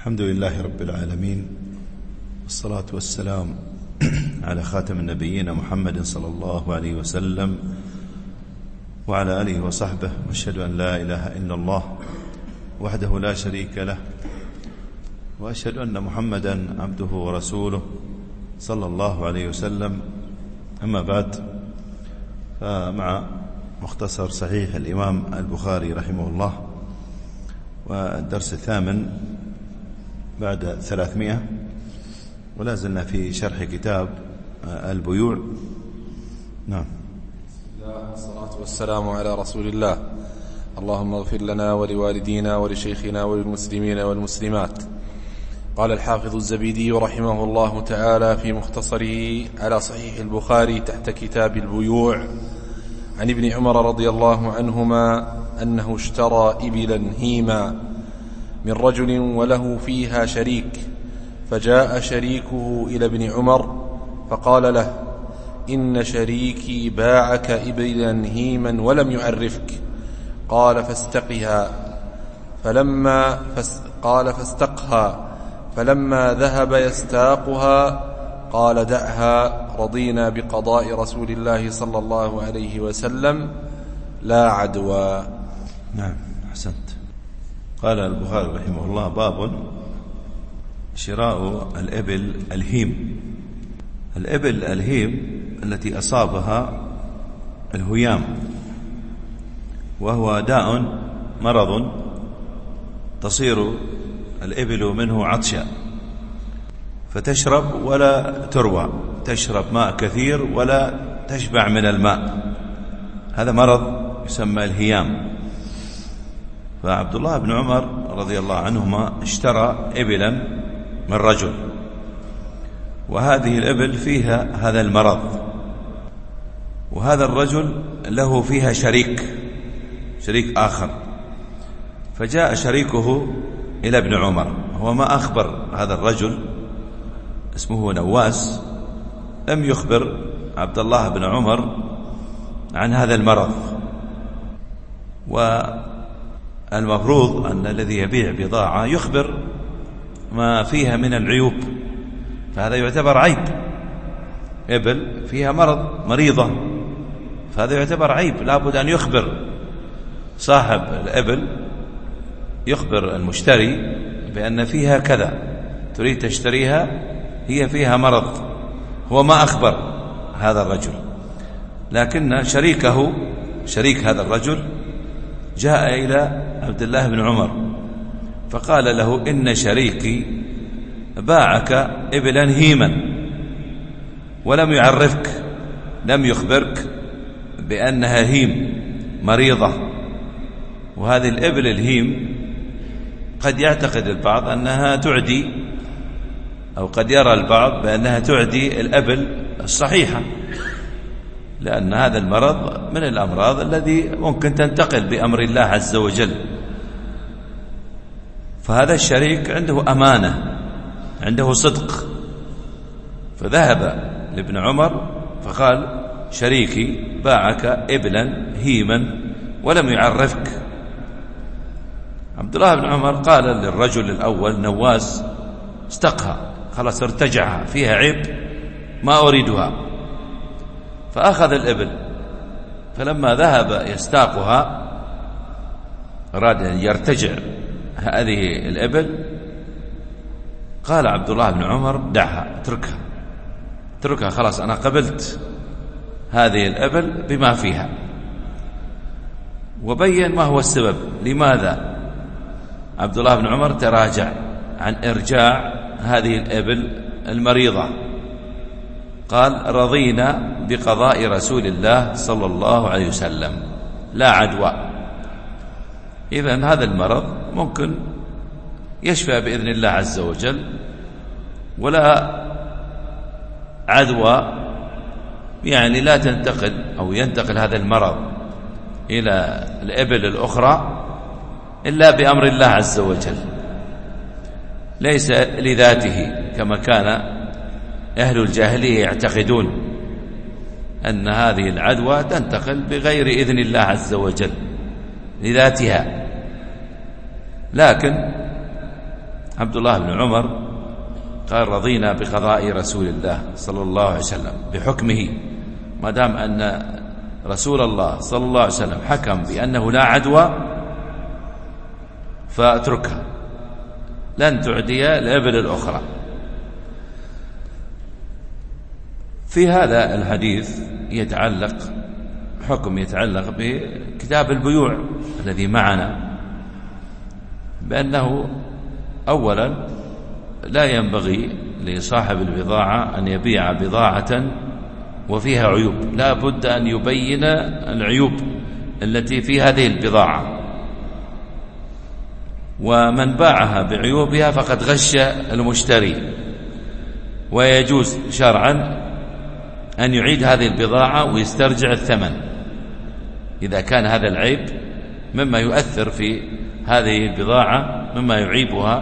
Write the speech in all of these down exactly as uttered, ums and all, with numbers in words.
الحمد لله رب العالمين، والصلاة والسلام على خاتم النبيين محمد صلى الله عليه وسلم وعلى آله وصحبه، وأشهد أن لا إله إلا الله وحده لا شريك له، وأشهد أن محمدا عبده ورسوله صلى الله عليه وسلم. أما بعد، فمع مختصر صحيح الإمام البخاري رحمه الله، والدرس الثامن بعد ثلاثمائة، ولا زلنا في شرح كتاب البيوع. نعم. والصلاة والسلام على رسول الله. اللهم اغفر لنا ولوالدينا ولشيخنا وللمسلمين والمسلمات. قال الحافظ الزبيدي رحمه الله تعالى في مختصره على صحيح البخاري تحت كتاب البيوع عن ابن عمر رضي الله عنهما أنه اشترى إبلا هيما من رجل وله فيها شريك، فجاء شريكه إلى ابن عمر فقال له: إن شريكي باعك إبلا هيما ولم يعرفك. قال: فاستقها. فلما فس قال فاستقها فلما ذهب يستاقها قال: دعها، رضينا بقضاء رسول الله صلى الله عليه وسلم، لا عدوى. نعم، أحسنت. قال البخاري رحمه الله: باب شراء الإبل الهيم. الإبل الهيم التي أصابها الهيام، وهو داء مرض تصير الإبل منه عطشا، فتشرب ولا تروى، تشرب ماء كثير ولا تشبع من الماء. هذا مرض يسمى الهيام. فعبد الله بن عمر رضي الله عنهما اشترى إبلا من رجل، وهذه الإبل فيها هذا المرض، وهذا الرجل له فيها شريك شريك آخر. فجاء شريكه إلى ابن عمر، هو ما أخبر هذا الرجل، اسمه نواس، لم يخبر عبد الله بن عمر عن هذا المرض. والمفروض أن الذي يبيع بضاعة يخبر ما فيها من العيوب، فهذا يعتبر عيب. إبل فيها مرض، مريضة، فهذا يعتبر عيب، لابد أن يخبر صاحب الإبل، يخبر المشتري بأن فيها كذا، تريد تشتريها، هي فيها مرض. هو ما أخبر هذا الرجل، لكن شريكه شريك هذا الرجل جاء إلى عبد الله بن عمر فقال له: إن شريكي باعك إبلا هيما ولم يعرفك، لم يخبرك بأنها هيم مريضة. وهذه الإبل الهيم قد يعتقد البعض أنها تعدي، أو قد يرى البعض بأنها تعدي الإبل الصحيحة، لأن هذا المرض من الأمراض الذي ممكن تنتقل بأمر الله عز وجل. فهذا الشريك عنده أمانة، عنده صدق، فذهب لابن عمر فقال: شريكي باعك إبلا هيما ولم يعرفك. عبد الله بن عمر قال للرجل الأول نواس: استقها، خلاص ارتجعها، فيها عيب، ما أريدها. فأخذ الإبل، فلما ذهب يستاقها، أراد أن يرتجع هذه الإبل، قال عبد الله بن عمر: دعها، اتركها اتركها، خلاص أنا قبلت هذه الإبل بما فيها. وبين ما هو السبب، لماذا عبد الله بن عمر تراجع عن إرجاع هذه الإبل المريضة. قال: رضينا بقضاء رسول الله صلى الله عليه وسلم، لا عدوى. إذن هذا المرض ممكن يشفى بإذن الله عز وجل، ولا عدوى، يعني لا تنتقل أو ينتقل هذا المرض إلى الإبل الأخرى إلا بأمر الله عز وجل، ليس لذاته كما كان أهل الجاهلية يعتقدون أن هذه العدوى تنتقل بغير إذن الله عز وجل لذاتها. لكن عبد الله بن عمر قال رضينا بقضاء رسول الله صلى الله عليه وسلم بحكمه، ما دام أن رسول الله صلى الله عليه وسلم حكم بأنه لا عدوى فاتركها، لن تعدي الإبل الأخرى. في هذا الحديث يتعلق حكم يتعلق بكتاب البيوع الذي معنا، بأنه أولا لا ينبغي لصاحب البضاعة أن يبيع بضاعة وفيها عيوب، لا بد أن يبين العيوب التي في هذه البضاعة، ومن باعها بعيوبها فقد غش المشتري، ويجوز شرعا أن يعيد هذه البضاعة ويسترجع الثمن إذا كان هذا العيب مما يؤثر في هذه البضاعة، مما يعيبها.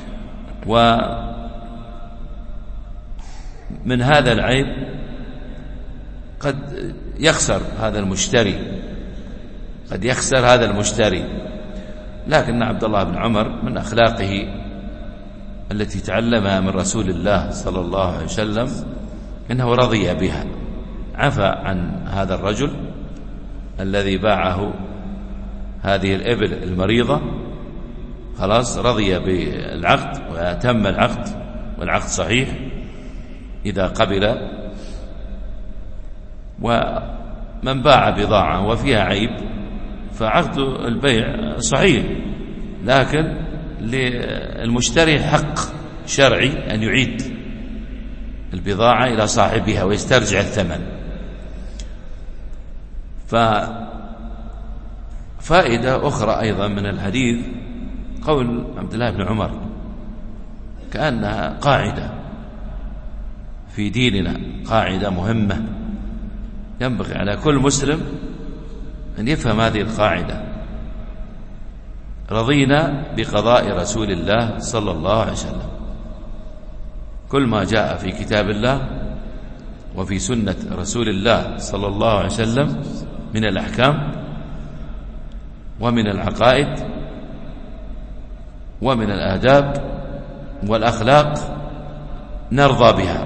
ومن هذا العيب قد يخسر هذا المشتري، قد يخسر هذا المشتري. لكن عبد الله بن عمر من أخلاقه التي تعلمها من رسول الله صلى الله عليه وسلم إنه رضي بها، عفى عن هذا الرجل الذي باعه هذه الإبل المريضة، خلاص رضي بالعقد وأتم العقد، والعقد صحيح إذا قبل. ومن باع بضاعة وفيها عيب فعقد البيع صحيح، لكن للمشتري حق شرعي أن يعيد البضاعة إلى صاحبها ويسترجع الثمن. ففائدة أخرى أيضا من الحديث قول عبد الله بن عمر كأنها قاعدة في ديننا، قاعدة مهمة ينبغي على كل مسلم أن يفهم هذه القاعدة: رضينا بقضاء رسول الله صلى الله عليه وسلم. كل ما جاء في كتاب الله وفي سنة رسول الله صلى الله عليه وسلم من الأحكام ومن العقائد ومن الآداب والأخلاق نرضى بها،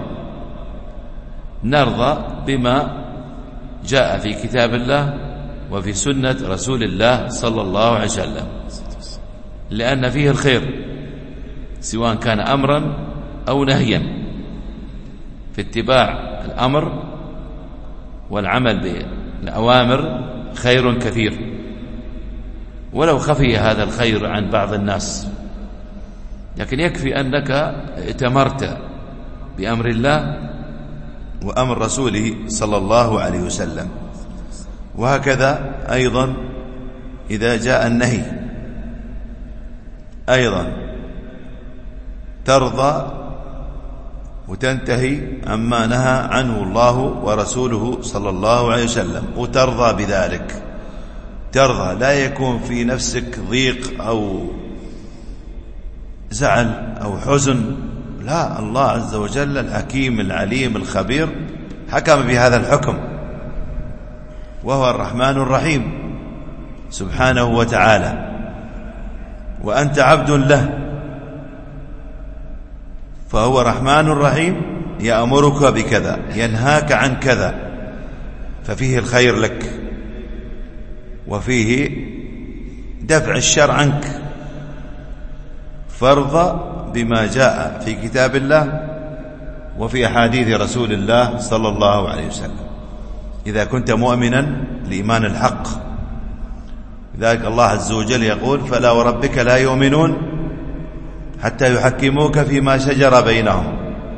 نرضى بما جاء في كتاب الله وفي سنة رسول الله صلى الله عليه وسلم، لأن فيه الخير سواء كان أمرا أو نهيا. في اتباع الأمر والعمل بالأوامر خير كثير، ولو خفي هذا الخير عن بعض الناس، لكن يكفي أنك ائتمرت بأمر الله وأمر رسوله صلى الله عليه وسلم. وهكذا أيضا إذا جاء النهي أيضا ترضى وتنتهي عما نهى عنه الله ورسوله صلى الله عليه وسلم، وترضى بذلك، ترضى، لا يكون في نفسك ضيق أو زعل أو حزن، لا، الله عز وجل الحكيم العليم الخبير حكم بهذا الحكم، وهو الرحمن الرحيم سبحانه وتعالى، وأنت عبد له، فهو رحمن رحيم يأمرك بكذا ينهاك عن كذا، ففيه الخير لك وفيه دفع الشر عنك. فارضى بما جاء في كتاب الله وفي أحاديث رسول الله صلى الله عليه وسلم إذا كنت مؤمنا الإيمان الحق. لذلك الله عز وجل يقول: فلا وربك لا يؤمنون حتى يحكموك فيما شجر بينهم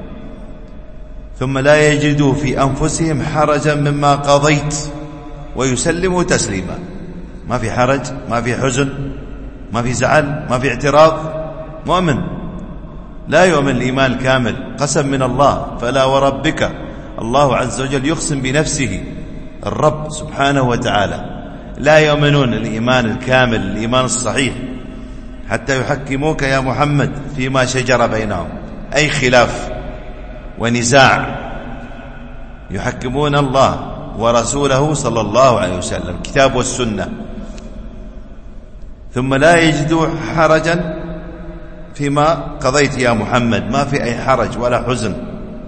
ثم لا يجدوا في أنفسهم حرجا مما قضيت ويسلموا تسليما. ما في حرج، ما في حزن، ما في زعل، ما في اعتراض، مؤمن. لا يؤمن الإيمان الكامل، قسم من الله، فلا وربك، الله عز وجل يقسم بنفسه، الرب سبحانه وتعالى. لا يؤمنون الإيمان الكامل الإيمان الصحيح حتى يحكموك يا محمد فيما شجر بينهم، أي خلاف ونزاع، يحكمون الله ورسوله صلى الله عليه وسلم كتاب والسنة، ثم لا يجدوا حرجا فيما قضيت يا محمد، ما في أي حرج ولا حزن.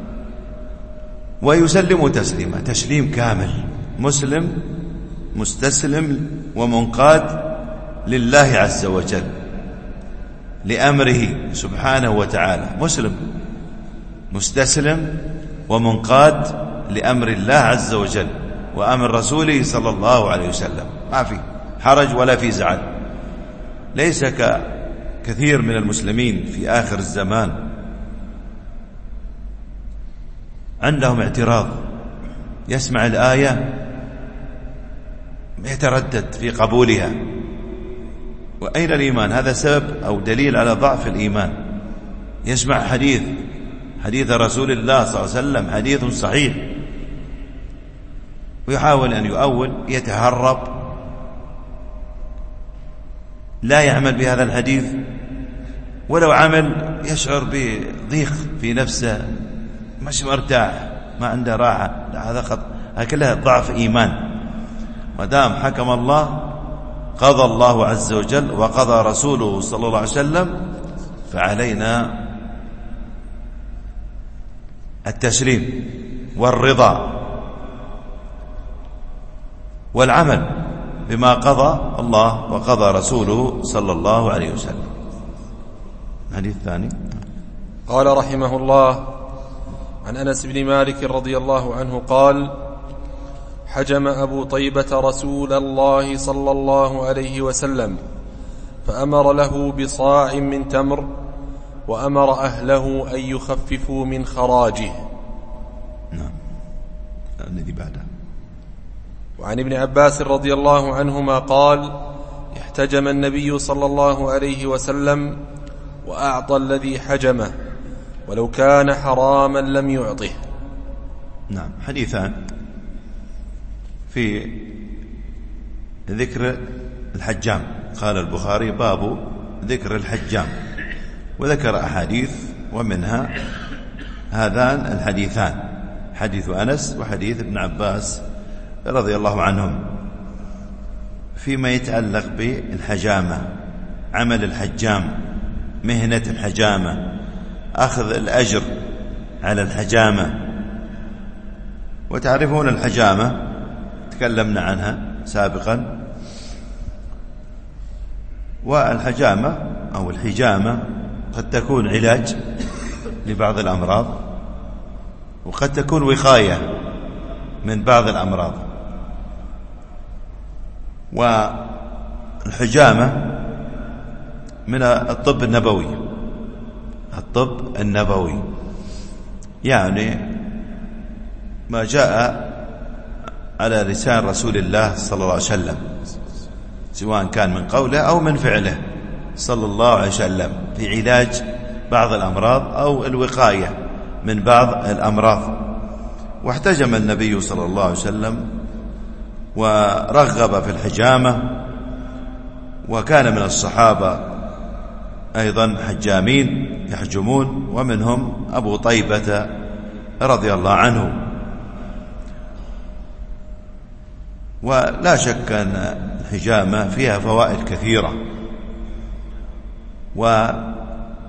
ويسلم تسليما، تسليم كامل، مسلم مستسلم ومنقاد لله عز وجل، لأمره سبحانه وتعالى، مسلم مستسلم ومنقاد لأمر الله عز وجل وأمر رسوله صلى الله عليه وسلم، ما في حرج ولا في زعل. ليس ككثير من المسلمين في آخر الزمان عندهم اعتراض، يسمع الآية يتردد في قبولها. وأين الإيمان؟ هذا سبب أو دليل على ضعف الإيمان. يسمع حديث حديث رسول الله صلى الله عليه وسلم، حديث صحيح، ويحاول أن يؤول، يتهرب، لا يعمل بهذا الحديث، ولو عمل يشعر بضيق في نفسه، مش مرتاح، ما عنده راحة. لا، هذا خط، هكذا ضعف إيمان. ودام حكم الله، قضى الله عز وجل وقضى رسوله صلى الله عليه وسلم، فعلينا التسليم والرضا والعمل بما قضى الله وقضى رسوله صلى الله عليه وسلم. الحديث الثاني. قال رحمه الله: عن أنس بن مالك رضي الله عنه قال: حجم أبو طيبة رسول الله صلى الله عليه وسلم، فأمر له بصاع من تمر، وأمر أهله أن يخففوا من خراجه. نعم، الذي بعده. وعن ابن عباس رضي الله عنهما قال: احتجم النبي صلى الله عليه وسلم وأعطى الذي حجمه، ولو كان حراما لم يعطه. نعم، حديثان في ذكر الحجام. قال البخاري: باب ذكر الحجام، وذكر أحاديث، ومنها هذان الحديثان، حديث أنس وحديث ابن عباس رضي الله عنهم، فيما يتعلق بالحجامة، عمل الحجام، مهنة الحجامة، أخذ الأجر على الحجامة. وتعرفون الحجامة، تكلمنا عنها سابقا. والحجامة أو الحجامة قد تكون علاج لبعض الأمراض، وقد تكون وقاية من بعض الأمراض. والحجامة من الطب النبوي، الطب النبوي يعني ما جاء على لسان رسول الله صلى الله عليه وسلم، سواء كان من قوله أو من فعله صلى الله عليه وسلم، في علاج بعض الأمراض أو الوقاية من بعض الأمراض. واحتجم النبي صلى الله عليه وسلم ورغب في الحجامة، وكان من الصحابة أيضا حجامين يحجمون، ومنهم أبو طيبة رضي الله عنه. ولا شك أن الحجامة فيها فوائد كثيرة، وجاء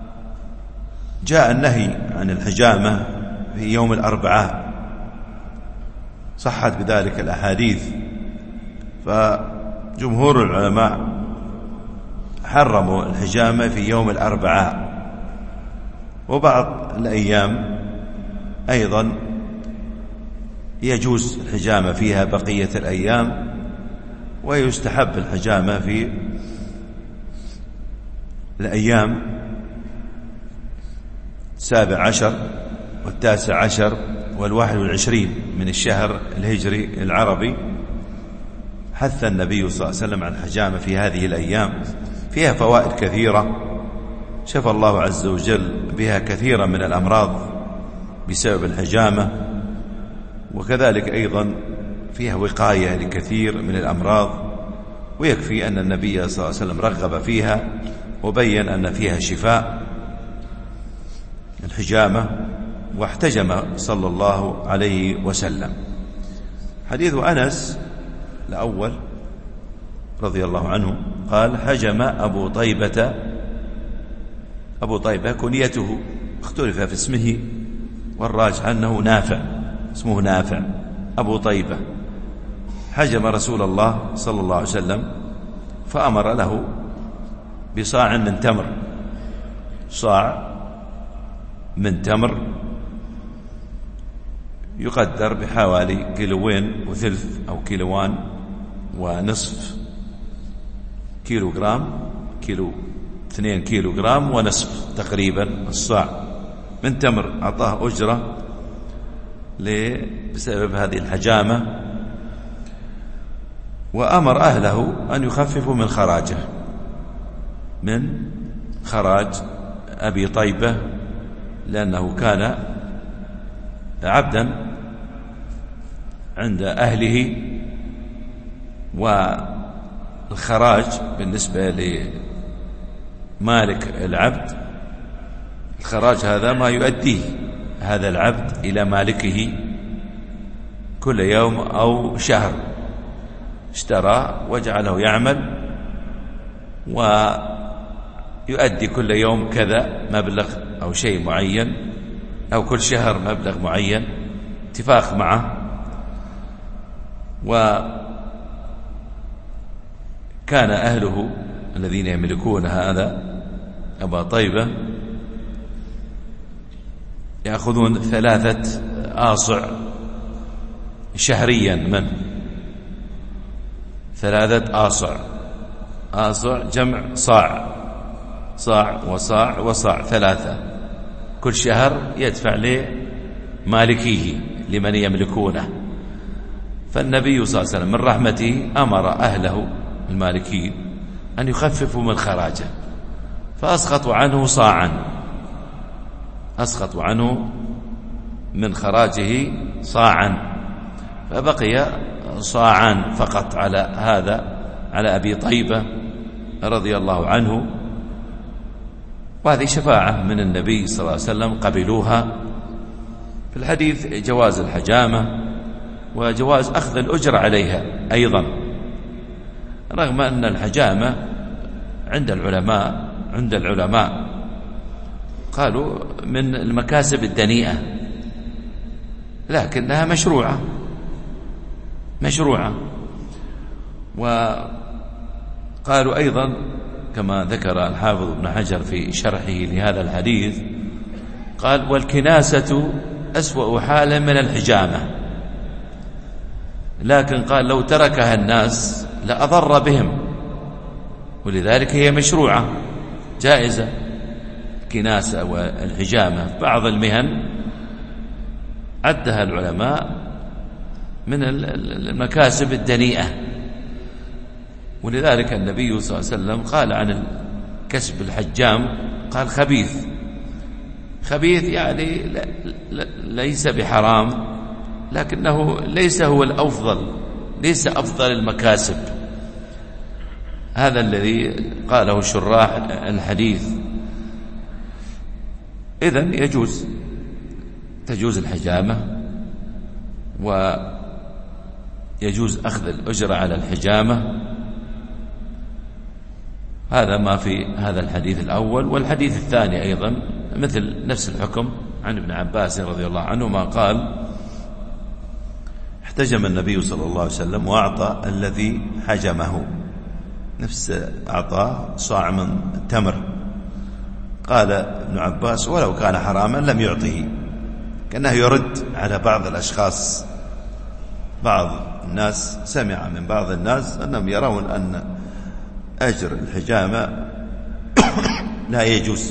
النهي عن الحجامة في يوم الأربعاء، صحت بذلك الأحاديث. فجمهور العلماء حرموا الحجامة في يوم الأربعاء، وبعض الأيام أيضا يجوز الحجامة فيها بقية الأيام، ويستحب الحجامة في الأيام السابع عشر والتاسع عشر والواحد والعشرين من الشهر الهجري العربي. حث النبي صلى الله عليه وسلم عن الحجامة في هذه الأيام، فيها فوائد كثيرة، شفى الله عز وجل بها كثيرا من الأمراض بسبب الحجامة، وكذلك أيضا فيها وقاية لكثير من الأمراض. ويكفي أن النبي صلى الله عليه وسلم رغب فيها وبين أن فيها شفاء الحجامة، واحتجم صلى الله عليه وسلم. حديث أنس الأول رضي الله عنه قال: حجم أبو طيبة أبو طيبة كنيته اختلف في اسمه، والراجح أنه نافع، اسمه نافع أبو طيبة. حجم رسول الله صلى الله عليه وسلم فأمر له بصاع من تمر، صاع من تمر يقدر بحوالي كيلوين وثلث أو كيلوان ونصف كيلو جرام، كيلو اثنين كيلو جرام ونصف تقريبا الصاع من تمر. أعطاه أجرة بسبب هذه الحجامة، وأمر أهله أن يخففوا من خراجه، من خراج أبي طيبة، لأنه كان عبدا عند أهله، والخراج بالنسبة لمالك العبد، الخراج هذا ما يؤديه هذا العبد إلى مالكه كل يوم أو شهر، اشترى وجعله يعمل ويؤدي كل يوم كذا مبلغ أو شيء معين، أو كل شهر مبلغ معين، اتفاق معه. وكان أهله الذين يملكون هذا أبا طيبة يأخذون ثلاثة آصع شهريا منه، ثلاثة آصع، آصع جمع صاع، صاع وصاع وصاع، ثلاثة كل شهر يدفع لمالكيه لمن يملكونه. فالنبي صلى الله عليه وسلم من رحمته أمر أهله المالكين أن يخففوا من خراجه، فأسقطوا عنه صاعا، أسقطوا عنه من خراجه صاعا، فبقي صاعا فقط على هذا، على أبي طيبة رضي الله عنه. وهذه شفاعة من النبي صلى الله عليه وسلم قبلوها. في الحديث جواز الحجامة وجواز أخذ الأجر عليها أيضا، رغم أن الحجامة عند العلماء عند العلماء قالوا من المكاسب الدنيئة، لكنها مشروعة مشروعة. وقالوا أيضا كما ذكر الحافظ ابن حجر في شرحه لهذا الحديث، قال: والكناسة أسوأ حالا من الحجامة، لكن قال لو تركها الناس لأضر بهم، ولذلك هي مشروعة جائزة، الكناسة والحجامة في بعض المهن عدها العلماء من المكاسب الدنيئة. ولذلك النبي صلى الله عليه وسلم قال عن كسب الحجام، قال خبيث. خبيث يعني ليس بحرام، لكنه ليس هو الأفضل، ليس أفضل المكاسب. هذا الذي قاله شراح الحديث. إذن يجوز تجوز الحجامة، ويجوز أخذ الأجرة على الحجامة. هذا ما في هذا الحديث الأول. والحديث الثاني أيضا مثل نفس الحكم عن ابن عباس رضي الله عنه ما قال: احتجم النبي صلى الله عليه وسلم وأعطى الذي حجمه، نفس أعطاه صاع من تمر. قال ابن عباس: ولو كان حراما لم يعطه، كأنه يرد على بعض الأشخاص. بعض الناس سمع من بعض الناس أنهم يرون أن أجر الحجامة لا يجوز،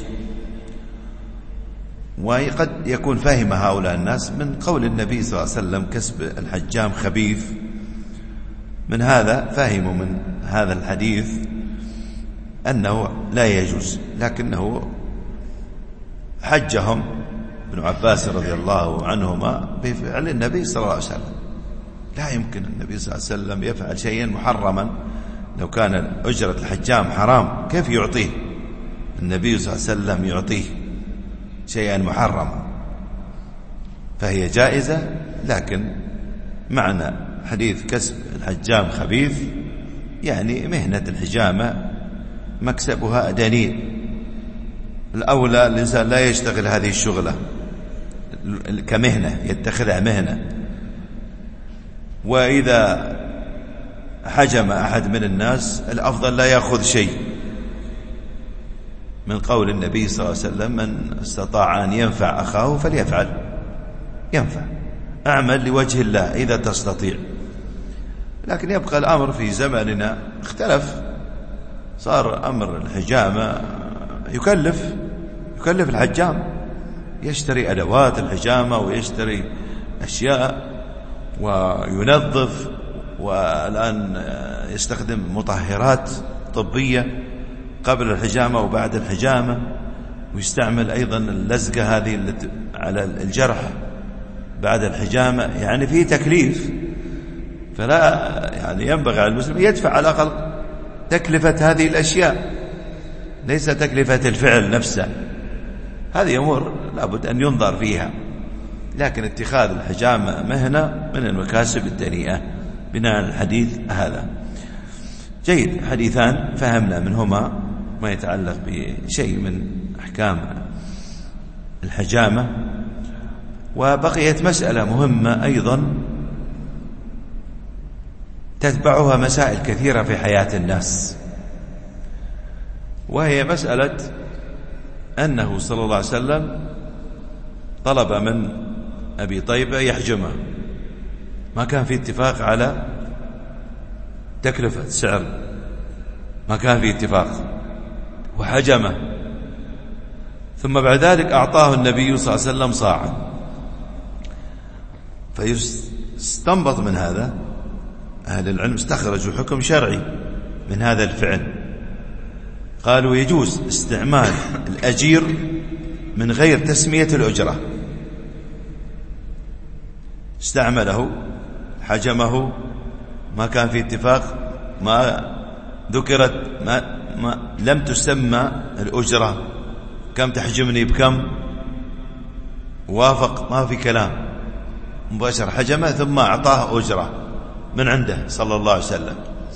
وقد يكون فهم هؤلاء الناس من قول النبي صلى الله عليه وسلم كسب الحجام خبيث. من هذا فهموا من هذا الحديث أنه لا يجوز، لكنه حجهم ابن عباس رضي الله عنهما بفعل النبي صلى الله عليه وسلم. لا يمكن النبي صلى الله عليه وسلم يفعل شيئا محرما. لو كان أجرة الحجام حرام كيف يعطيه النبي صلى الله عليه وسلم؟ يعطيه شيئا محرما، فهي جائزة. لكن معنى حديث كسب الحجام خبيث يعني مهنة الحجامة مكسبها دنيء، الأولى الإنسان لا يشتغل هذه الشغلة كمهنة، يتخذها مهنة. وإذا حجم أحد من الناس الأفضل لا يأخذ شيء، من قول النبي صلى الله عليه وسلم: من استطاع أن ينفع أخاه فليفعل. ينفع، أعمل لوجه الله إذا تستطيع. لكن يبقى الأمر في زمننا اختلف، صار أمر الحجامة يكلف يكلف الحجام، يشتري أدوات الحجامة ويشتري أشياء وينظف، والآن يستخدم مطهرات طبية قبل الحجامة وبعد الحجامة، ويستعمل أيضا اللزقة هذه على الجرح بعد الحجامة. يعني فيه تكليف، فلا يعني ينبغي على المسلم يدفع على الأقل تكلفة هذه الأشياء، ليس تكلفة الفعل نفسه. هذه أمور لابد أن ينظر فيها. لكن اتخاذ الحجامة مهنة من المكاسب الدنيئة بناء على الحديث هذا. جيد، حديثان فهمنا منهما ما يتعلق بشيء من أحكام الحجامة. وبقيت مسألة مهمة أيضا تتبعها مسائل كثيرة في حياة الناس، وهي مسألة أنه صلى الله عليه وسلم طلب من أبي طيبة يحجمه، ما كان في اتفاق على تكلفة سعر، ما كان في اتفاق، وحجمه. ثم بعد ذلك أعطاه النبي صلى الله عليه وسلم صاعا. فيستنبط من هذا، أهل العلم استخرجوا حكم شرعي من هذا الفعل. قالوا يجوز استعمال الأجير من غير تسمية الأجرة. استعمله، حجمه، ما كان في اتفاق، ما ذكرت، ما, ما لم تسمى الأجرة، كم تحجمني بكم، وافق، ما في كلام، مباشر حجمه ثم أعطاه أجرة من عنده صلى الله عليه وسلم.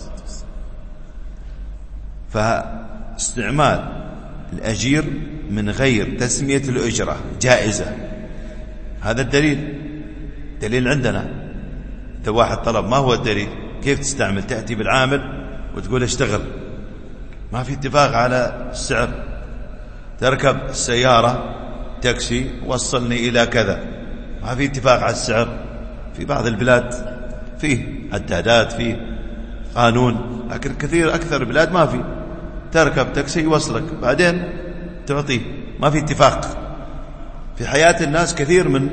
فاستعمال الأجير من غير تسمية الأجرة جائزة. هذا الدليل، دليل عندنا. إذا واحد طلب، ما هو الدليل؟ كيف تستعمل؟ تأتي بالعامل وتقول اشتغل، ما في اتفاق على السعر. تركب السيارة تاكسي وصلني إلى كذا، ما في اتفاق على السعر. في بعض البلاد فيه عدادات، فيه قانون، لكن كثير أكثر البلاد ما في. تركب تاكسي يوصلك بعدين تعطيه، ما في اتفاق. في حياة الناس كثير من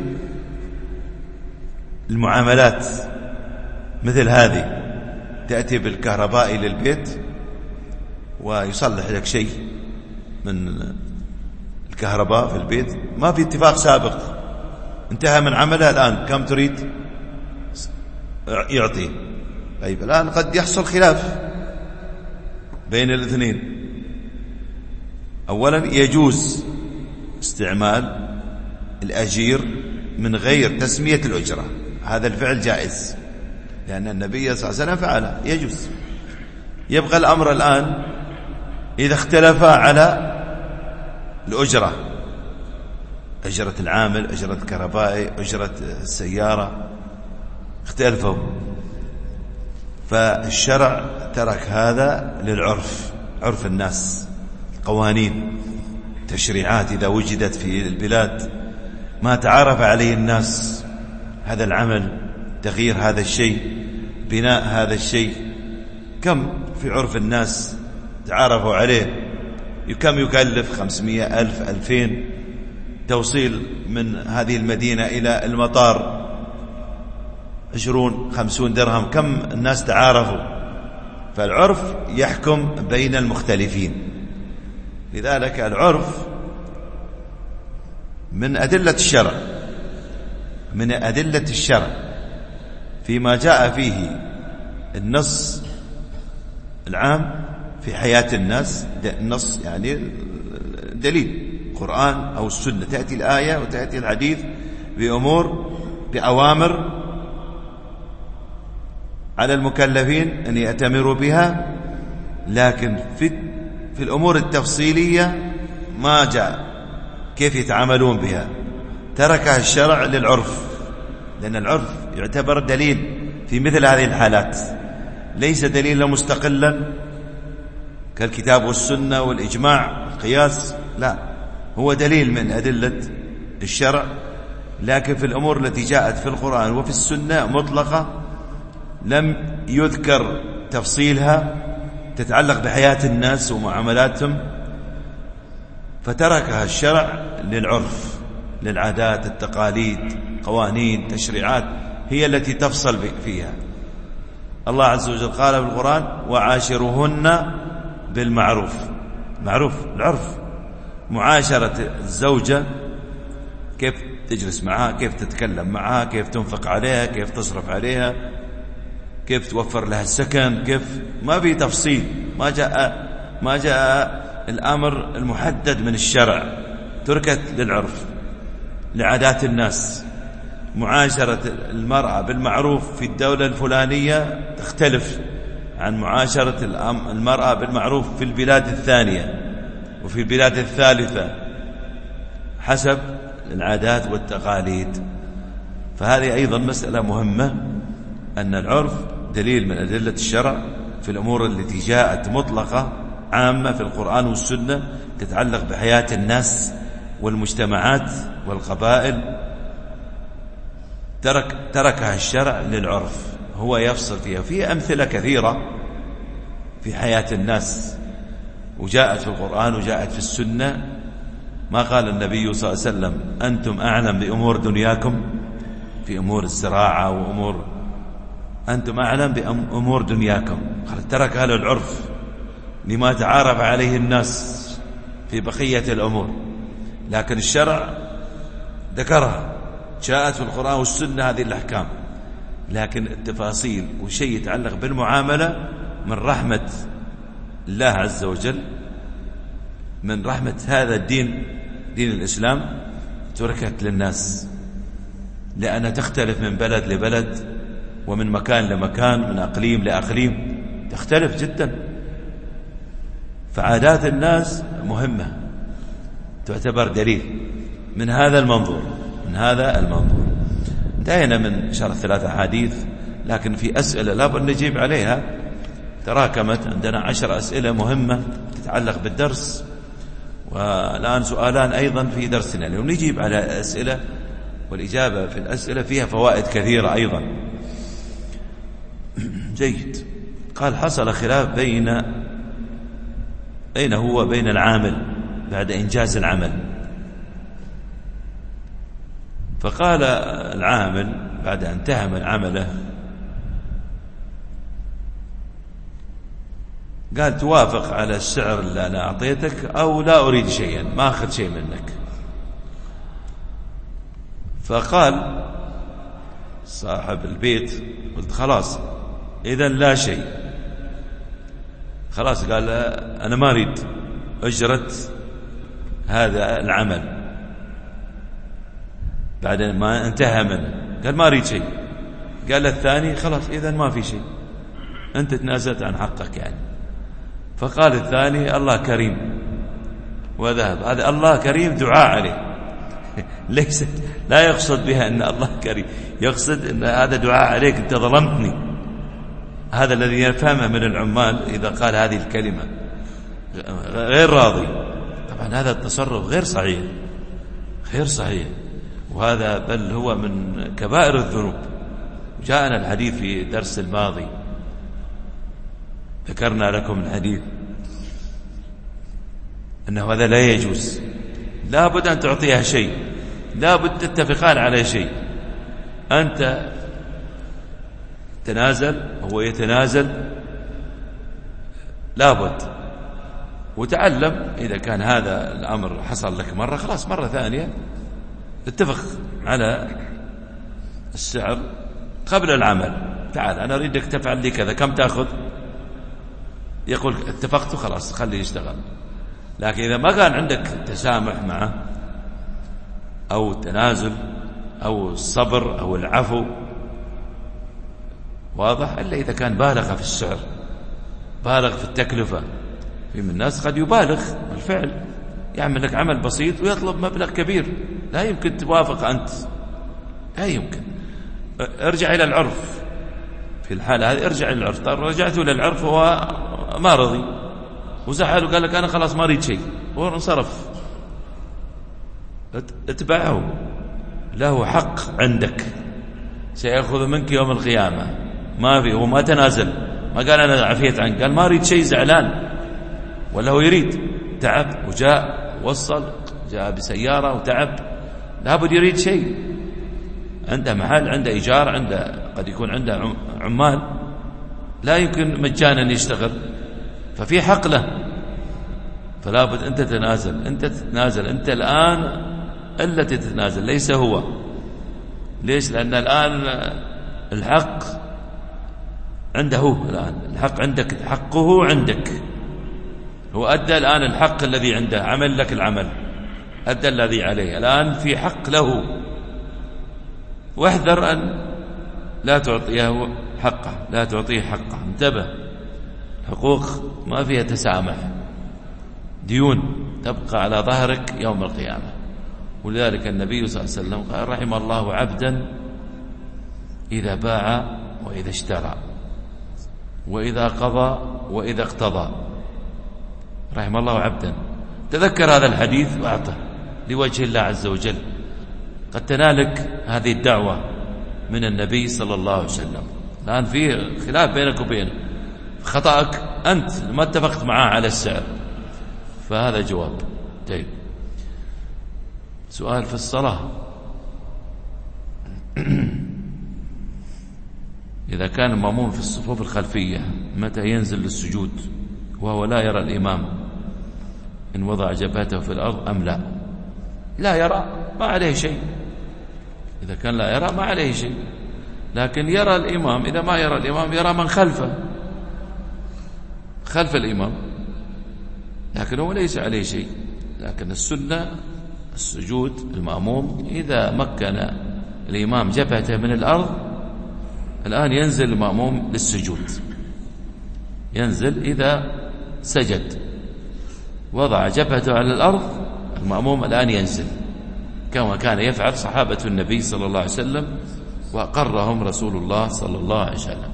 المعاملات مثل هذه، تأتي بالكهربائي للبيت ويصلح لك شيء من الكهرباء في البيت، ما في اتفاق سابق، انتهى من عمله، الآن كم تريد؟ يعطيه. طيب الآن قد يحصل خلاف بين الاثنين. أولا يجوز استعمال الأجير من غير تسمية الأجرة، هذا الفعل جائز لأن النبي صلى الله عليه وسلم فعله، يجوز. يبقى الأمر الآن إذا اختلفا على الأجرة، أجرة العامل، أجرة الكهربائي، أجرة السيارة، اختلفوا، فالشرع ترك هذا للعرف، عرف الناس، قوانين، تشريعات إذا وجدت في البلاد ما تعارف عليه الناس، هذا العمل، تغيير هذا الشيء، بناء هذا الشيء، كم في عرف الناس تعارفوا عليه، كم يكلف؟ خمسمائة ألف، ألفين، توصيل من هذه المدينة إلى المطار عشرون خمسون درهم، كم الناس تعارفوا. فالعرف يحكم بين المختلفين. لذلك العرف من أدلة الشرع، من أدلة الشرع فيما جاء فيه النص العام في حياة الناس، النص يعني دليل، القرآن أو السنة، تأتي الآية وتأتي الحديث بأمور، بأوامر على المكلفين أن يأتمروا بها. لكن في في الأمور التفصيلية ما جاء كيف يتعاملون بها، تركها الشرع للعرف، لأن العرف يعتبر دليل في مثل هذه الحالات، ليس دليلا مستقلا كالكتاب والسنة والإجماع القياس، لا، هو دليل من أدلة الشرع، لكن في الأمور التي جاءت في القرآن وفي السنة مطلقة لم يذكر تفصيلها تتعلق بحياة الناس ومعاملاتهم، فتركها الشرع للعرف، للعادات، التقاليد، قوانين، تشريعات هي التي تفصل فيها. الله عز وجل قال في القرآن: وعاشرهن بالمعروف. معروف العرف، معاشرة الزوجة، كيف تجلس معها، كيف تتكلم معها، كيف تنفق عليها، كيف تصرف عليها، كيف توفر لها السكن، كيف، ما في تفصيل، ما جاء ما جاء الأمر المحدد من الشرع، تركت للعرف، لعادات الناس. معاشرة المرأة بالمعروف في الدولة الفلانية تختلف عن معاشرة المرأة بالمعروف في البلاد الثانية وفي البلاد الثالثة، حسب العادات والتقاليد. فهذه أيضا مسألة مهمة، أن العرف دليل من أدلة الشرع في الأمور التي جاءت مطلقة عامة في القرآن والسنة تتعلق بحياة الناس والمجتمعات والقبائل، ترك تركها الشرع للعرف، هو يفصل فيها. في أمثلة كثيرة في حياة الناس وجاءت في القرآن وجاءت في السنة. ما قال النبي صلى الله عليه وسلم: أنتم أعلم بأمور دنياكم، في أمور الزراعة وأمور، أنتم أعلم بأمور دنياكم، تركها للعرف لما تعارف عليه الناس في بقية الأمور، لكن الشرع ذكرها، جاءت في القرآن والسنة هذه الأحكام، لكن التفاصيل وشيء يتعلق بالمعاملة من رحمة الله عز وجل، من رحمة هذا الدين، دين الإسلام، تركت للناس، لأنها تختلف من بلد لبلد ومن مكان لمكان، من أقليم لأقليم، تختلف جدا. فعادات الناس مهمة، تعتبر دليل من هذا المنظور من هذا المنظور انتهينا من شرح ثلاثة أحاديث، لكن في أسئلة لابد نجيب عليها، تراكمت عندنا عشر أسئلة مهمة تتعلق بالدرس، والآن سؤالان أيضا في درسنا اليوم، نجيب على أسئلة، والإجابة في الأسئلة فيها فوائد كثيرة أيضا. جيد. قال: حصل خلاف بين أين هو بين العامل بعد إنجاز العمل. فقال العامل بعد أن انتهى من عمله، قال: توافق على السعر اللي أنا أعطيتك أو لا أريد شيئا، ما أخذ شيء منك. فقال صاحب البيت: قلت خلاص إذن لا شيء، خلاص. قال: أنا ما أريد أجرة هذا العمل بعد ما انتهى منه. قال: ما أريد شيء. قال الثاني: خلاص إذن ما في شيء، أنت تنازلت عن حقك يعني. فقال الثاني: الله كريم، وذهب. هذا الله كريم دعاء عليه ليس لا يقصد بها أن الله كريم، يقصد أن هذا دعاء عليك، أنت ظلمتني. هذا الذي يفهمه من العمال إذا قال هذه الكلمة غير راضي، طبعا هذا التصرف غير صحيح، غير صحيح، وهذا بل هو من كبائر الذنوب. جاءنا الحديث في درس الماضي، ذكرنا لكم الحديث أنه هذا لا يجوز، لا بد أن تعطيها شيء، لا بد تتفقان على شيء، أنت تنازل هو يتنازل، لا بد. وتعلم إذا كان هذا الأمر حصل لك مرة، خلاص مرة ثانية اتفق على السعر قبل العمل. تعال أنا أريدك تفعل لي كذا، كم تأخذ؟ يقول اتفقت، خلاص خليه يشتغل. لكن إذا ما كان عندك تسامح معه أو تنازل أو الصبر أو العفو، واضح، إلا إذا كان بالغ في السعر، بالغ في التكلفة. في من الناس قد يبالغ بالفعل، يعمل لك عمل بسيط ويطلب مبلغ كبير، لا يمكن توافق أنت، لا يمكن. ارجع إلى العرف في الحالة هذه، ارجع إلى العرف. طيب رجعت إلى العرف هو ما رضي وزعل وقال لك أنا خلاص ما أريد شيء وانصرف، اتبعه، له حق عندك سيأخذ منك يوم القيامة، ما في، هو ما تنازل، ما قال أنا عفيت عنك، قال ما أريد شيء، زعلان، ولا هو يريد، تعب وجاء وصل، جاء بسيارة وتعب، لابد يريد شيء، عنده محل، عنده إيجار، عنده قد يكون عنده عمال، لا يمكن مجانا يشتغل، ففي حق له، فلا بد أنت تتنازل، أنت تتنازل، أنت الآن التي تتنازل ليس هو. ليش؟ لأن الآن الحق عنده هو، الآن الحق عندك، حقه عندك، هو أدى الآن الحق الذي عنده، عمل لك العمل، أدى الذي عليه، الآن في حق له، واحذر أن لا تعطيه حقه، لا تعطيه حقه، انتبه، حقوق ما فيها تسامح، ديون تبقى على ظهرك يوم القيامة. ولذلك النبي صلى الله عليه وسلم قال رحم الله عبدا إذا باع وإذا اشترى وإذا قضى وإذا اقتضى، رحم الله عبدا. تذكر هذا الحديث وأعطه لوجه الله عز وجل، قد تنالك هذه الدعوة من النبي صلى الله عليه وسلم. الآن في خلاف بينك وبينه، خطأك أنت ما اتفقت معاه على السعر، فهذا جواب. طيب، سؤال في الصلاة، إذا كان المأموم في الصفوف الخلفية متى ينزل للسجود وهو لا يرى الإمام إن وضع جبهته في الأرض أم لا؟ لا يرى ما عليه شيء، إذا كان لا يرى ما عليه شيء، لكن يرى الإمام، إذا ما يرى الإمام يرى من خلفه، خلف الإمام، لكن هو ليس عليه شيء. لكن السنة السجود المأموم إذا مكن الإمام جبهته من الأرض، الآن ينزل المأموم للسجود، ينزل إذا سجد وضع جبهته على الأرض، المأموم الآن ينزل كما كان يفعل صحابة النبي صلى الله عليه وسلم، وأقرهم رسول الله صلى الله عليه وسلم.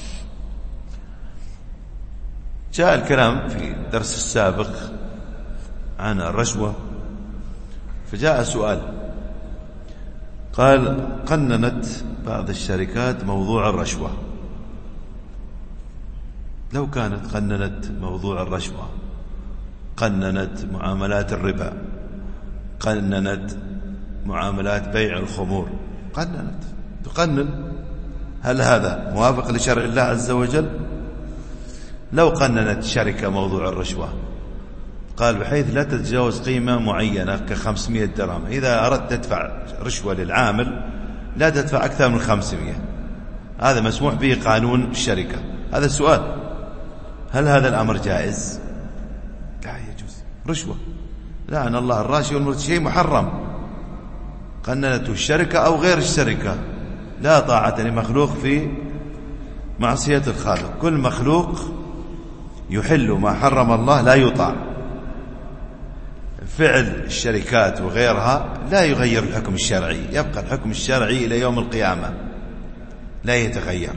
جاء الكلام في الدرس السابق عن الرشوة، فجاء سؤال قال قننت بعض الشركات موضوع الرشوة، لو كانت قننت موضوع الرشوة، قننت معاملات الربا، قننت معاملات بيع الخمور، قننت تقنن، هل هذا موافق لشرع الله عز وجل؟ لو قننت شركة موضوع الرشوة، قال بحيث لا تتجاوز قيمة معينة كخمسمائة درهم، إذا أردت تدفع رشوة للعامل لا تدفع أكثر من خمسمائة، هذا مسموح به قانون الشركة. هذا السؤال، هل هذا الأمر جائز؟ لا يجوز، رشوة، لعن الله الراشي والمرتشي، شيء محرم، قننته الشركة أو غير الشركة، لا طاعة لمخلوق في معصية الخالق، كل مخلوق يحل ما حرم الله لا يطاع. فعل الشركات وغيرها لا يغير الحكم الشرعي، يبقى الحكم الشرعي إلى يوم القيامة لا يتغير.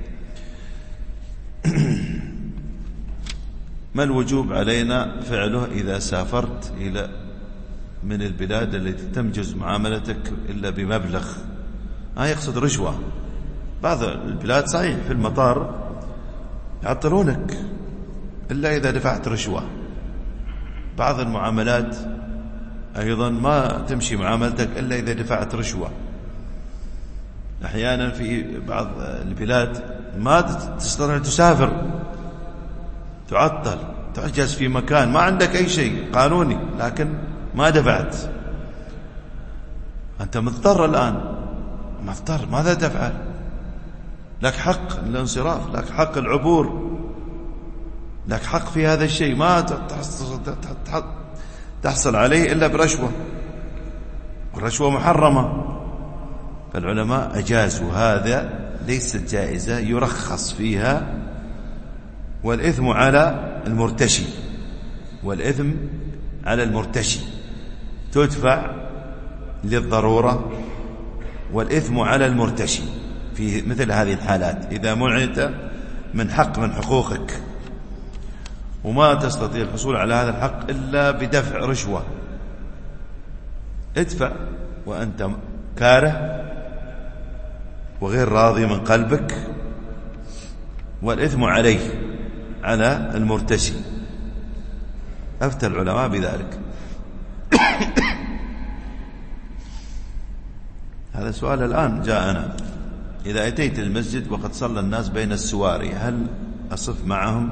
ما الوجوب علينا فعله إذا سافرت إلى من البلاد التي تمجز معاملتك إلا بمبلغ؟ ما يقصد رشوة، بعض البلاد صحيح في المطار يعطلونك إلا إذا دفعت رشوة، بعض المعاملات أيضا ما تمشي معاملتك إلا إذا دفعت رشوة. أحيانا في بعض البلاد ما تستطيع تسافر، تعطل، تعجز في مكان، ما عندك أي شيء قانوني لكن ما دفعت، أنت مضطر الآن، مضطر، ماذا تفعل؟ لك حق الانصراف، لك حق العبور، لك حق في هذا الشيء، ما تحصل عليه إلا برشوة، والرشوة محرمة. فالعلماء أجازوا هذا، ليست جائزة، يرخص فيها، والإثم على المرتشي، والإثم على المرتشي، تدفع للضرورة، والإثم على المرتشي في مثل هذه الحالات. إذا منعت من حق من حقوقك وما تستطيع الحصول على هذا الحق إلا بدفع رشوة، ادفع وأنت كاره وغير راضي من قلبك، والإثم عليه على المرتشي. أفتى العلماء بذلك. هذا سؤال الآن جاءنا: إذا أتيت المسجد وقد صلى الناس بين السواري هل أصف معهم؟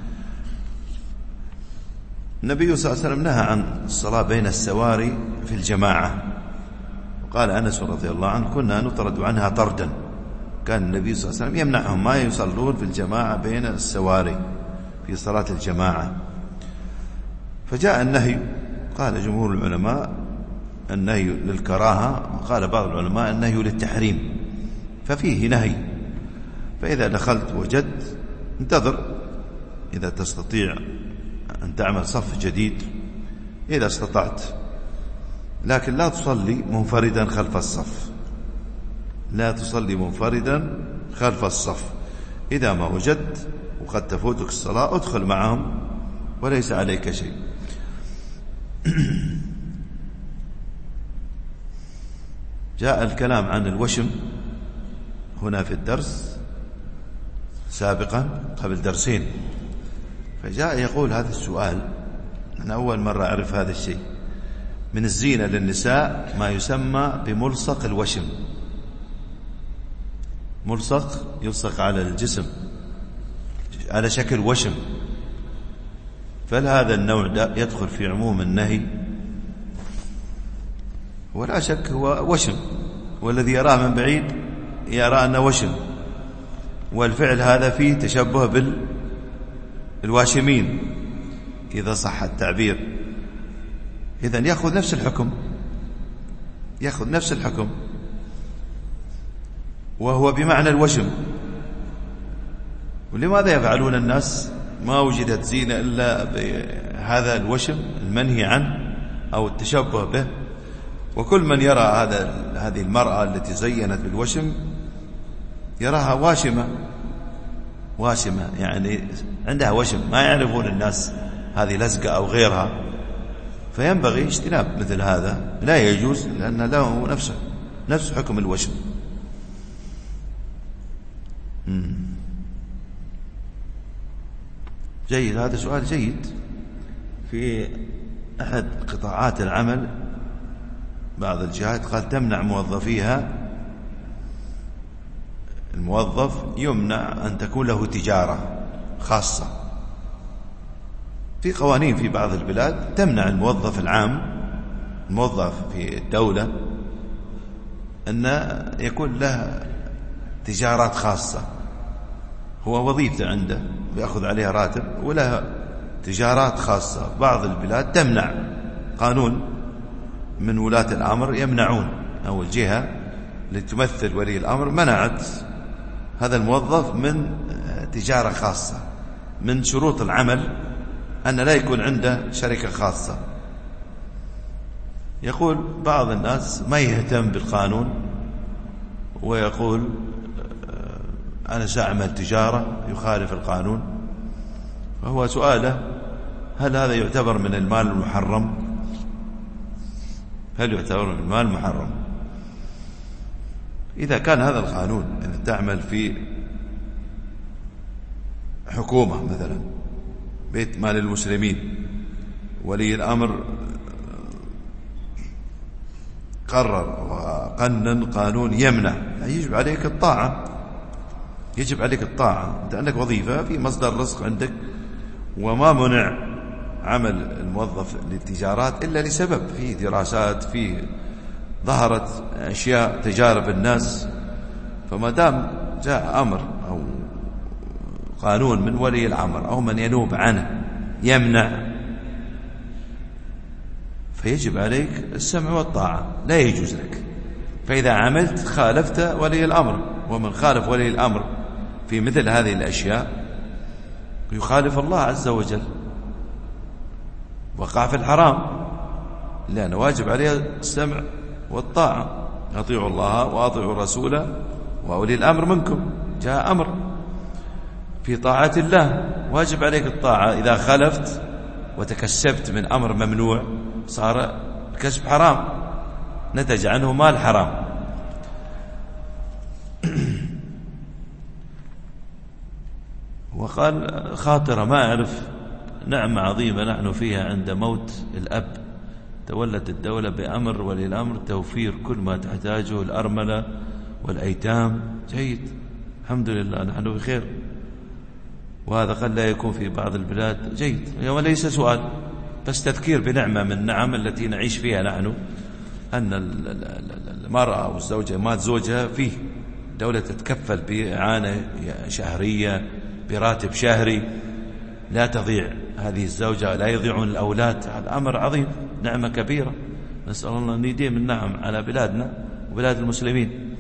النبي صلى الله عليه وسلم نهى عن الصلاة بين السواري في الجماعة، وقال أنس رضي الله عنه: كنا نطرد عنها طردا. كان النبي صلى الله عليه وسلم يمنعهم ما يصلون في الجماعة بين السواري في صلاة الجماعة. فجاء النهي، قال جمهور العلماء النهي للكراهة، وقال بعض العلماء النهي للتحريم، ففيه نهي. فإذا دخلت وجدت انتظر، إذا تستطيع أن تعمل صف جديد إذا استطعت، لكن لا تصلي منفردا خلف الصف، لا تصلي منفردا خلف الصف. إذا ما وجدت وقد تفوتك الصلاة ادخل معهم وليس عليك شيء. جاء الكلام عن الوشم هنا في الدرس سابقا قبل درسين، فجاء يقول هذا السؤال: أنا أول مرة أعرف هذا الشيء. من الزينة للنساء ما يسمى بملصق الوشم، ملصق يلصق على الجسم على شكل وشم، فهل هذا النوع يدخل في عموم النهي؟ ولا شك هو وشم، والذي يراه من بعيد يرى أنه وشم، والفعل هذا فيه تشبه بالواشمين إذا صح التعبير. إذن يأخذ نفس الحكم، يأخذ نفس الحكم، وهو بمعنى الوشم. ولماذا يفعلون الناس؟ ما وجدت زينة إلا بهذا الوشم المنهي عنه أو التشبه به. وكل من يرى هذا هذه المرأة التي زينت بالوشم يراها واشمة، واشمة يعني عندها وشم، ما يعرفون الناس هذه لزقة أو غيرها. فينبغي اجتناب مثل هذا، لا يجوز، لأن له نفسه نفس حكم الوشم. مم. جيد، هذا سؤال جيد. في أحد قطاعات العمل بعض الجهات قد تمنع موظفيها، الموظف يمنع أن تكون له تجارة خاصة. في قوانين في بعض البلاد تمنع الموظف العام، الموظف في الدولة، أن يكون له تجارات خاصة، هو وظيفته عنده ويأخذ عليها راتب وله تجارات خاصة. بعض البلاد تمنع، قانون من ولاة الأمر يمنعون، أو الجهة التي تمثل ولي الأمر منعت هذا الموظف من تجارة خاصة. من شروط العمل أن لا يكون عنده شركة خاصة. يقول بعض الناس ما يهتم بالقانون ويقول أنا سأعمل تجارة يخالف القانون. فهو سؤاله: هل هذا يعتبر من المال المحرم؟ هل يعتبر من المال المحرم؟ إذا كان هذا القانون إذا تعمل في حكومة مثلا، بيت مال المسلمين، ولي الأمر قرر وقنن قانون يمنع، يجب عليك الطاعة، يجب عليك الطاعة. أنت عندك وظيفة في مصدر رزق عندك، وما منع عمل الموظف للتجارات إلا لسبب، في دراسات، في ظهرت أشياء تجارب الناس. فما دام جاء أمر أو قانون من ولي الأمر أو من ينوب عنه يمنع، فيجب عليك السمع والطاعة، لا يجوز لك. فإذا عملت خالفت ولي الأمر، ومن خالف ولي الأمر في مثل هذه الأشياء يخالف الله عز وجل. وقع في الحرام، لأنه واجب عليه السمع والطاعة. أطيعوا الله وأطيعوا الرسول وأولي الأمر منكم. جاء أمر في طاعة الله، واجب عليك الطاعة. إذا خلفت وتكسبت من أمر ممنوع صار الكسب حرام، نتج عنه مال حرام. وقال خاطرة ما أعرف نعمة عظيمة نحن فيها عند موت الأب، تولت الدولة بأمر ولي الأمر توفير كل ما تحتاجه الأرملة والأيتام. جيد، الحمد لله نحن بخير. وهذا قد لا يكون في بعض البلاد. جيد، وليس سؤال، بس تذكير بنعمة من النعم التي نعيش فيها نحن، أن المرأة والزوجة مات زوجها فيه دولة تتكفل بإعانة شهرية براتب شهري، لا تضيع هذه الزوجة، لا يضيعون الأولاد. هذا أمر عظيم، نعمة كبيرة، نسأل الله أن يديم النعم على بلادنا وبلاد المسلمين.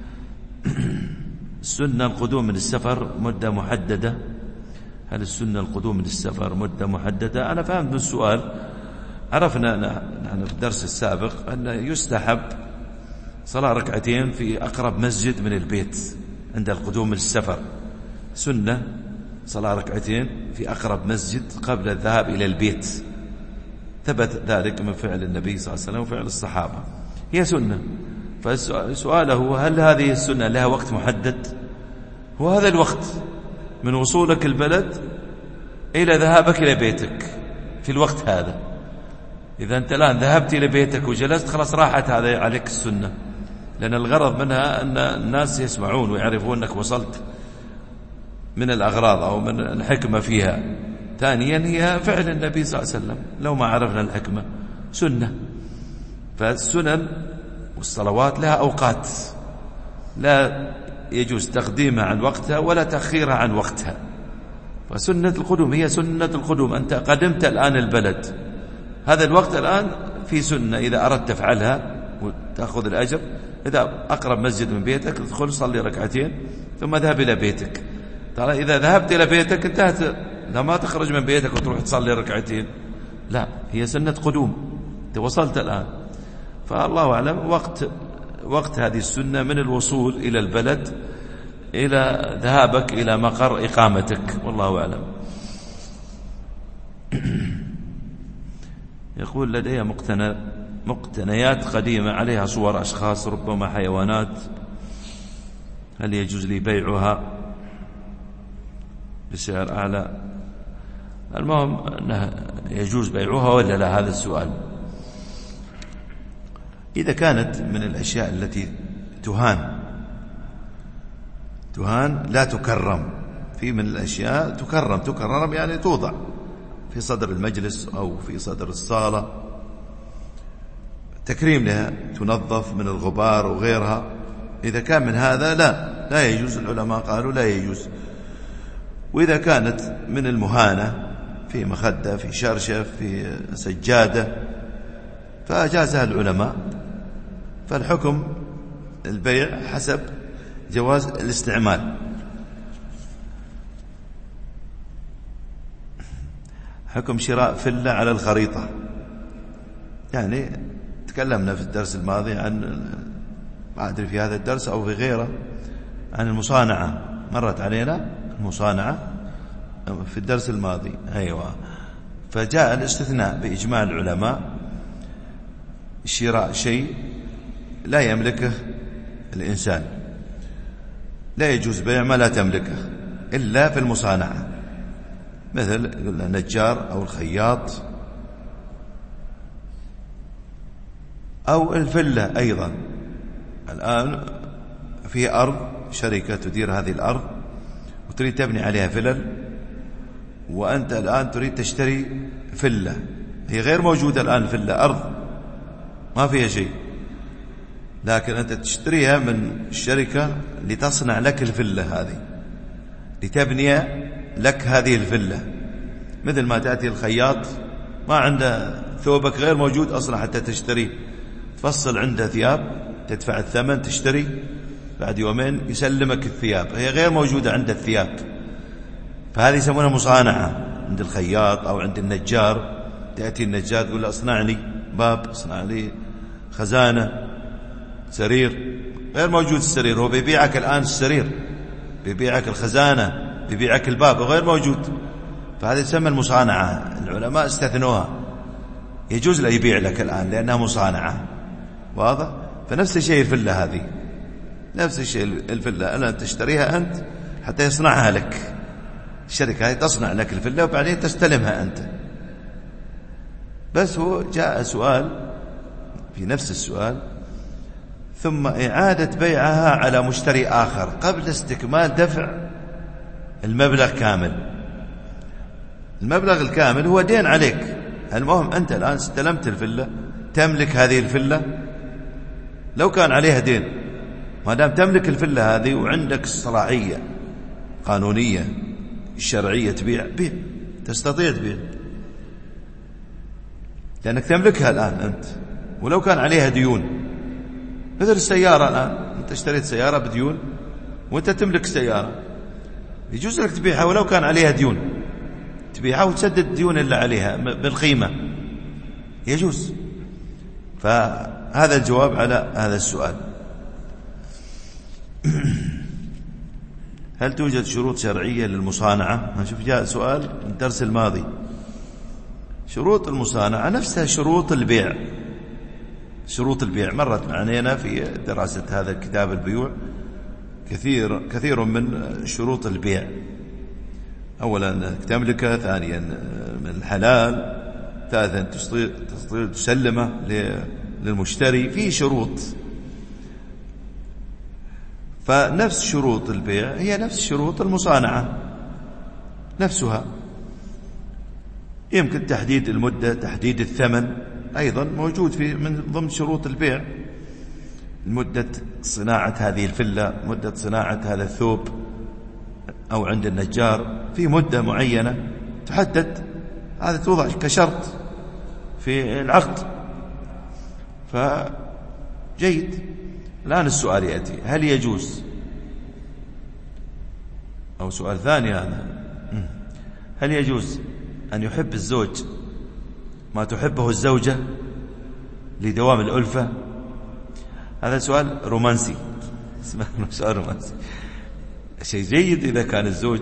السنة القدوم من السفر مدة محددة. هل السنة القدوم من السفر مدة محددة؟ أنا فهمت من السؤال، عرفنا نحن في الدرس السابق أن يستحب صلاة ركعتين في أقرب مسجد من البيت عند القدوم من السفر. سنة صلاة ركعتين في أقرب مسجد قبل الذهاب إلى البيت، ثبت ذلك من فعل النبي صلى الله عليه وسلم وفعل الصحابة، هي سنة. فسؤاله هل هذه السنة لها وقت محدد؟ هو هذا الوقت من وصولك البلد إلى ذهابك إلى بيتك، في الوقت هذا. إذا أنت الآن ذهبت إلى بيتك وجلست خلاص راحت هذا عليك السنة، لأن الغرض منها أن الناس يسمعون ويعرفون أنك وصلت، من الأغراض أو من الحكمة فيها. ثانيا هي فعل النبي صلى الله عليه وسلم، لو ما عرفنا الحكمة سنة. فالسنن والصلوات لها أوقات لا يجوز تقديمها عن وقتها ولا تأخيرها عن وقتها. فسنة القدوم هي سنة القدوم، أنت قدمت الآن البلد، هذا الوقت الآن في سنة إذا أردت تفعلها وتأخذ الأجر. إذا أقرب مسجد من بيتك تدخل صلي ركعتين ثم ذهب إلى بيتك. ترى إذا ذهبت إلى بيتك انتهت، لا ما تخرج من بيتك وتروح تصلي ركعتين، لا، هي سنة قدوم، أنت وصلت الآن. فالله أعلم وقت وقت هذه السنة من الوصول إلى البلد إلى ذهابك إلى مقر إقامتك، والله أعلم. يقول لدي مقتنى مقتنيات قديمة عليها صور أشخاص ربما حيوانات، هل يجوز لي بيعها بسعر أعلى؟ المهم أنه يجوز بيعها ولا لا، هذا السؤال. إذا كانت من الأشياء التي تهان تهان لا تكرم، في من الأشياء تكرم تكرم يعني توضع في صدر المجلس أو في صدر الصالة تكريم لها، تنظف من الغبار وغيرها. إذا كان من هذا لا لا يجوز، العلماء قالوا لا يجوز. وإذا كانت من المهانة في مخدة في شرشف في سجادة فأجازها العلماء. فالحكم البيع حسب جواز الاستعمال. حكم شراء فلة على الخريطة، يعني تكلمنا في الدرس الماضي عن، ما أدري في هذا الدرس أو في غيره، عن المصانعة، مرت علينا المصانعة في الدرس الماضي. أيوة، فجاء الاستثناء بإجماع العلماء، شراء شيء لا يملكه الإنسان، لا يجوز بيع ما لا تملكه إلا في المصانعة، مثل النجار أو الخياط أو الفلة. أيضا الآن في أرض شركة تدير هذه الأرض وتريد تبني عليها فلل، وأنت الآن تريد تشتري فلة، هي غير موجودة الآن، فلة أرض ما فيها شيء، لكن أنت تشتريها من الشركة لتصنع لك الفلة هذه، لتبني لك هذه الفلة. مثل ما تأتي الخياط ما عنده ثوبك غير موجود أصلا حتى تشتريه، تفصل عنده ثياب، تدفع الثمن، تشتري، بعد يومين يسلمك الثياب، هي غير موجودة عند الثياب. فهذه يسمونها مصانعة عند الخياط أو عند النجار، تأتي النجار تقول له اصنع لي باب، اصنع لي خزانة، سرير، غير موجود السرير، هو بيبيعك الآن السرير، بيبيعك الخزانة، بيبيعك الباب، غير موجود. فهذا يسمى المصانعة، العلماء استثنوها، يجوز له يبيع لك الآن لأنها مصانعة. واضح؟ فنفس الشيء الفلة هذه، نفس الشيء الفلة أنا تشتريها أنت حتى يصنعها لك، الشركة هذه تصنع لك الفلة وبعدين تستلمها أنت. بس هو جاء سؤال في نفس السؤال: ثم إعادة بيعها على مشتري آخر قبل استكمال دفع المبلغ كامل. المبلغ الكامل هو دين عليك، المهم أنت الآن استلمت الفلة، تملك هذه الفلة، لو كان عليها دين ما دام تملك الفلة هذه وعندك الصلاحية قانونية الشرعية تبيع، بيع، تستطيع تبيع لأنك تملكها الآن أنت. ولو كان عليها ديون مثل السيارة الآن، أنت اشتريت سيارة بديون وأنت تملك سيارة، يجوز لك تبيعها ولو كان عليها ديون، تبيعها وتسدد الديون اللي عليها بالقيمة، يجوز. فهذا الجواب على هذا السؤال. هل توجد شروط شرعية للمصانعة؟ نشوف جاء سؤال من الدرس الماضي. شروط المصانعة نفسها شروط البيع، شروط البيع مرت معنا في دراسة هذا الكتاب البيوع كثير كثير من شروط البيع. أولا تملكه، ثانيا من الحلال، ثالثا تستطيع تسلمه للمشتري، في شروط. فنفس شروط البيع هي نفس شروط المصانعة نفسها. يمكن تحديد المدة، تحديد الثمن أيضا موجود في من ضمن شروط البيع، مدة صناعة هذه الفلة، مدة صناعة هذا الثوب، أو عند النجار في مدة معينة تحدد، هذا توضع كشرط في العقد. فجيد. الآن السؤال يأتي: هل يجوز، أو سؤال ثاني هذا، هل يجوز أن يحب الزوج ما تحبه الزوجة لدوام الألفة؟ هذا سؤال رومانسي، اسمه سؤال رومانسي. شيء جيد إذا كان الزوج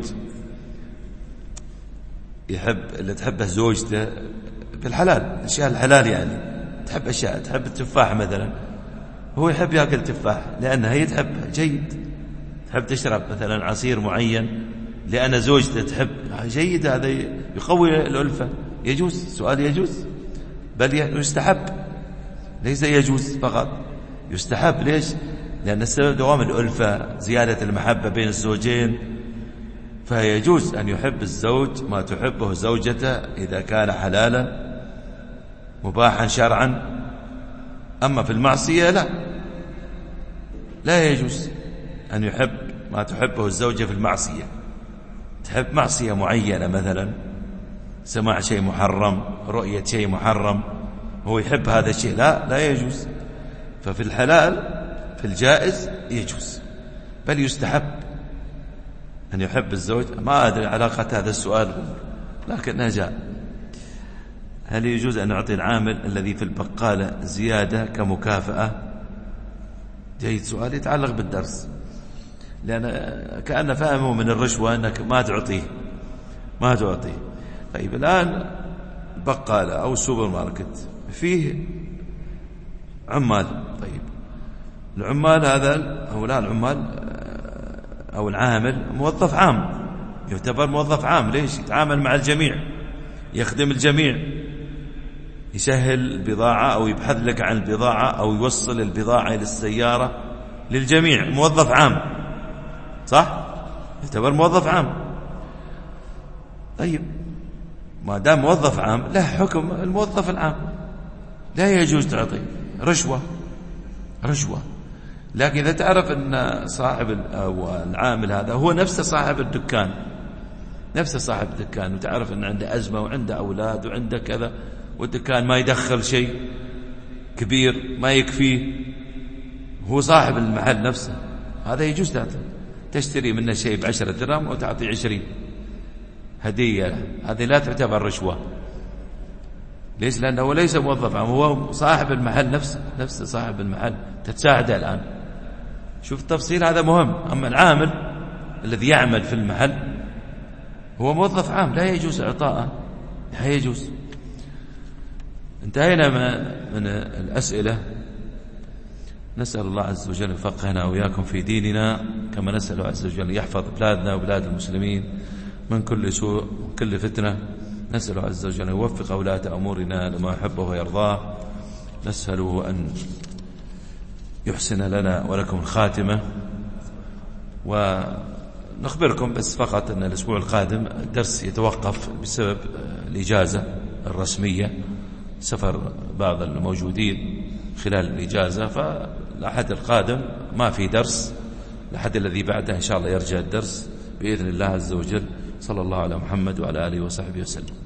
يحب اللي تحبه زوجته بالحلال، أشياء الحلال، يعني تحب أشياء، تحب التفاح مثلا، هو يحب يأكل تفاح لأنها هي تحبها، جيد. تحب تشرب مثلا عصير معين لأن زوجته تحب، جيد، هذا يقوي الألفة، يجوز. سؤال يجوز، بل يستحب، ليس يجوز فقط، يستحب. ليش؟ لأن السبب دوام الألفة، زيادة المحبة بين الزوجين. فيجوز أن يحب الزوج ما تحبه زوجته إذا كان حلالا مباحا شرعا. أما في المعصية لا، لا يجوز أن يحب ما تحبه الزوجة في المعصية. تحب معصية معينة مثلا، سماع شيء محرم، رؤية شيء محرم، هو يحب هذا الشيء، لا لا يجوز. ففي الحلال، في الجائز يجوز، بل يستحب أن يحب الزوج. ما أدري علاقة هذا السؤال لكنها جاء. هل يجوز أن نعطي العامل الذي في البقالة زيادة كمكافأة؟ جيد، سؤال يتعلق بالدرس، لأن كأن فهمه من الرشوة أنك ما تعطيه ما تعطيه طيب الآن البقالة أو السوبر ماركت فيه عمال، طيب العمال هذا أو لا العمال أو العامل موظف عام، يعتبر موظف عام. ليش؟ يتعامل مع الجميع، يخدم الجميع، يسهل البضاعة أو يبحث لك عن البضاعة أو يوصل البضاعة إلى السيارة للجميع، موظف عام، صح؟ يعتبر موظف عام. طيب ما دام موظف عام له حكم الموظف العام، لا يجوز تعطيه رشوة رشوة. لكن إذا تعرف أن صاحب أو العامل هذا هو نفسه صاحب الدكان، نفسه صاحب الدكان، وتعرف أن عنده أزمة وعنده أولاد وعنده كذا، والدكان ما يدخل شيء كبير ما يكفيه، هو صاحب المحل نفسه، هذا يجوز تعطيه، تشتري منه شيء بعشرة درهم وتعطي عشرين هدية، هذه لا تعتبر رشوة. ليش؟ لأنه ليس موظف عام، هو صاحب المحل، نفس نفس صاحب المحل، تتساعده الآن. شوف التفصيل هذا مهم. أما العامل الذي يعمل في المحل هو موظف عام، لا يجوز إعطاءه، لا يجوز. انتهينا من الأسئلة. نسأل الله عز وجل يفقهنا وإياكم في ديننا، كما نسأل عز وجل يحفظ بلادنا وبلاد المسلمين من كل سوء وكل فتنة. نسأل عز وجل يوفق ولاة أمورنا لما يحبه ويرضاه. نسأله أن يحسن لنا ولكم الخاتمة. ونخبركم بس فقط أن الأسبوع القادم الدرس يتوقف بسبب الإجازة الرسمية، سفر بعض الموجودين خلال الإجازة، فالأحد القادم ما في درس، الأحد الذي بعده إن شاء الله يرجع الدرس بإذن الله عز وجل. صلى الله على محمد وعلى آله وصحبه وسلم.